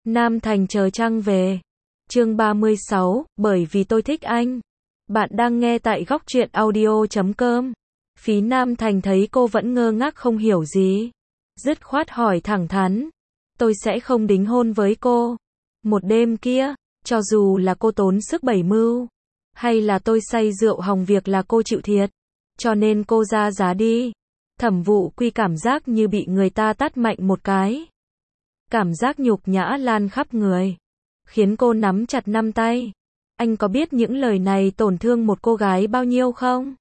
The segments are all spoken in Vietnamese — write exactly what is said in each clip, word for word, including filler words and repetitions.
Nam Thành chờ Trăng về. Chương ba mươi sáu, bởi vì tôi thích anh. Bạn đang nghe tại góc truyện audio chấm com. Phí Nam Thành thấy cô vẫn ngơ ngác không hiểu gì. Dứt khoát hỏi thẳng thắn. Tôi sẽ không đính hôn với cô. Một đêm kia, cho dù là cô tốn sức bảy mưu, hay là tôi say rượu hỏng việc là cô chịu thiệt. Cho nên cô ra giá đi. Thẩm Vụ Quy cảm giác như bị người ta tát mạnh một cái. Cảm giác nhục nhã lan khắp người, khiến cô nắm chặt nắm tay. Anh có biết những lời này tổn thương một cô gái bao nhiêu không?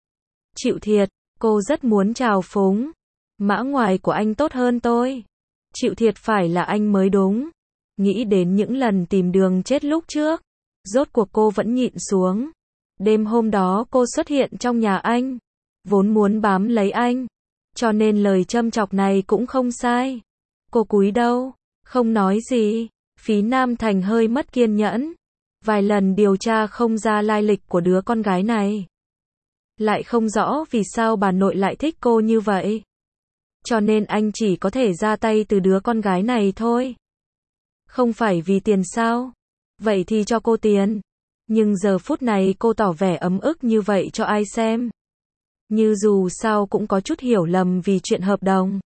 Chịu thiệt, cô rất muốn trào phúng. Mã ngoài của anh tốt hơn tôi. Chịu thiệt phải là anh mới đúng. Nghĩ đến những lần tìm đường chết lúc trước, rốt cuộc cô vẫn nhịn xuống. Đêm hôm đó cô xuất hiện trong nhà anh, vốn muốn bám lấy anh, cho nên lời châm chọc này cũng không sai. Cô cúi đầu, không nói gì. Phí Nam Thành hơi mất kiên nhẫn. Vài lần điều tra không ra lai lịch của đứa con gái này. Lại không rõ vì sao bà nội lại thích cô như vậy. Cho nên anh chỉ có thể ra tay từ đứa con gái này thôi. Không phải vì tiền sao? Vậy thì cho cô tiền. Nhưng giờ phút này cô tỏ vẻ ấm ức như vậy cho ai xem? Như dù sao cũng có chút hiểu lầm vì chuyện hợp đồng.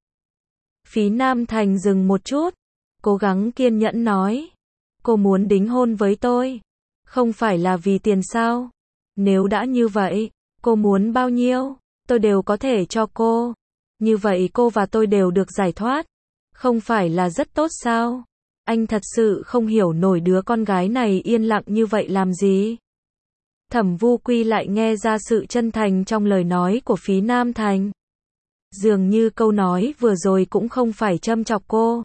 Phí Nam Thành dừng một chút, cố gắng kiên nhẫn nói. Cô muốn đính hôn với tôi, không phải là vì tiền sao? Nếu đã như vậy, cô muốn bao nhiêu, tôi đều có thể cho cô. Như vậy cô và tôi đều được giải thoát. Không phải là rất tốt sao? Anh thật sự không hiểu nổi đứa con gái này yên lặng như vậy làm gì. Thẩm Vu Quy lại nghe ra sự chân thành trong lời nói của Phí Nam Thành. Dường như câu nói vừa rồi cũng không phải châm chọc cô.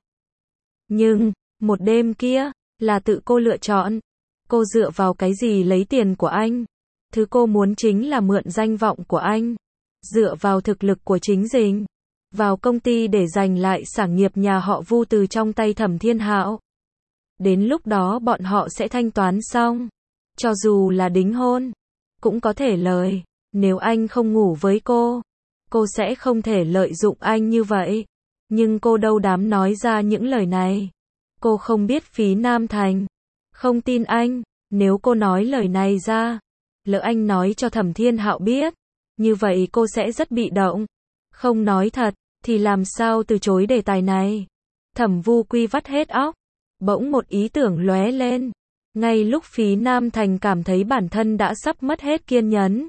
Nhưng, một đêm kia, là tự cô lựa chọn. Cô dựa vào cái gì lấy tiền của anh? Thứ cô muốn chính là mượn danh vọng của anh. Dựa vào thực lực của chính mình. Vào công ty để giành lại sản nghiệp nhà họ Vu từ trong tay Thẩm Thiên Hạo. Đến lúc đó bọn họ sẽ thanh toán xong. Cho dù là đính hôn, cũng có thể lời. Nếu anh không ngủ với cô, cô sẽ không thể lợi dụng anh như vậy. Nhưng cô đâu dám nói ra những lời này. Cô không biết Phí Nam Thành không tin anh. Nếu cô nói lời này ra, lỡ anh nói cho Thẩm Thiên Hạo biết, như vậy cô sẽ rất bị động. Không nói thật, thì làm sao từ chối đề tài này. Thẩm Vu Quy vắt hết óc. Bỗng một ý tưởng lóe lên. Ngay lúc Phí Nam Thành cảm thấy bản thân đã sắp mất hết kiên nhẫn,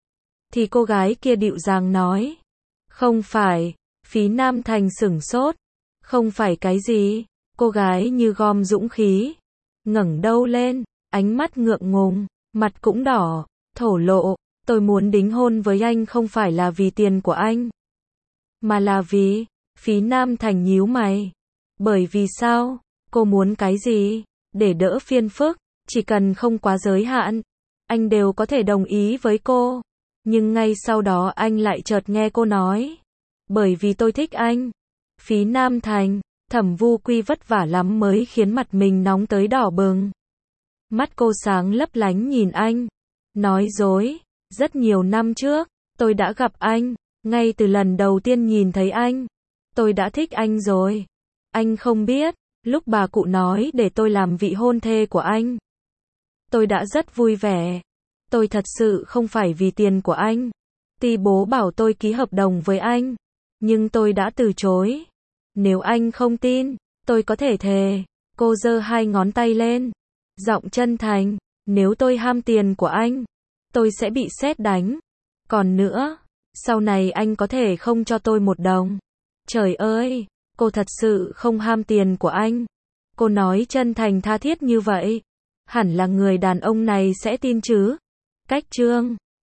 thì cô gái kia dịu dàng nói. Không phải. Phí Nam Thành sửng sốt. Không phải cái gì? Cô gái như gom dũng khí, ngẩng đầu lên, ánh mắt ngượng ngùng, mặt cũng đỏ, thổ lộ. Tôi muốn đính hôn với anh không phải là vì tiền của anh, mà là vì... Phí Nam Thành nhíu mày. Bởi vì sao? Cô muốn cái gì? Để đỡ phiền phức, chỉ cần không quá giới hạn, anh đều có thể đồng ý với cô. Nhưng ngay sau đó anh lại chợt nghe cô nói. Bởi vì tôi thích anh. Phí Nam Thành, Thẩm Vu Quy vất vả lắm mới khiến mặt mình nóng tới đỏ bừng. Mắt cô sáng lấp lánh nhìn anh. Nói dối. Rất nhiều năm trước, tôi đã gặp anh. Ngay từ lần đầu tiên nhìn thấy anh, tôi đã thích anh rồi. Anh không biết, lúc bà cụ nói để tôi làm vị hôn thê của anh, tôi đã rất vui vẻ. Tôi thật sự không phải vì tiền của anh. Tuy bố bảo tôi ký hợp đồng với anh, nhưng tôi đã từ chối. Nếu anh không tin, tôi có thể thề. Cô giơ hai ngón tay lên, giọng chân thành. Nếu tôi ham tiền của anh, tôi sẽ bị sét đánh. Còn nữa, sau này anh có thể không cho tôi một đồng. Trời ơi, cô thật sự không ham tiền của anh. Cô nói chân thành tha thiết như vậy, hẳn là người đàn ông này sẽ tin chứ. Cách chương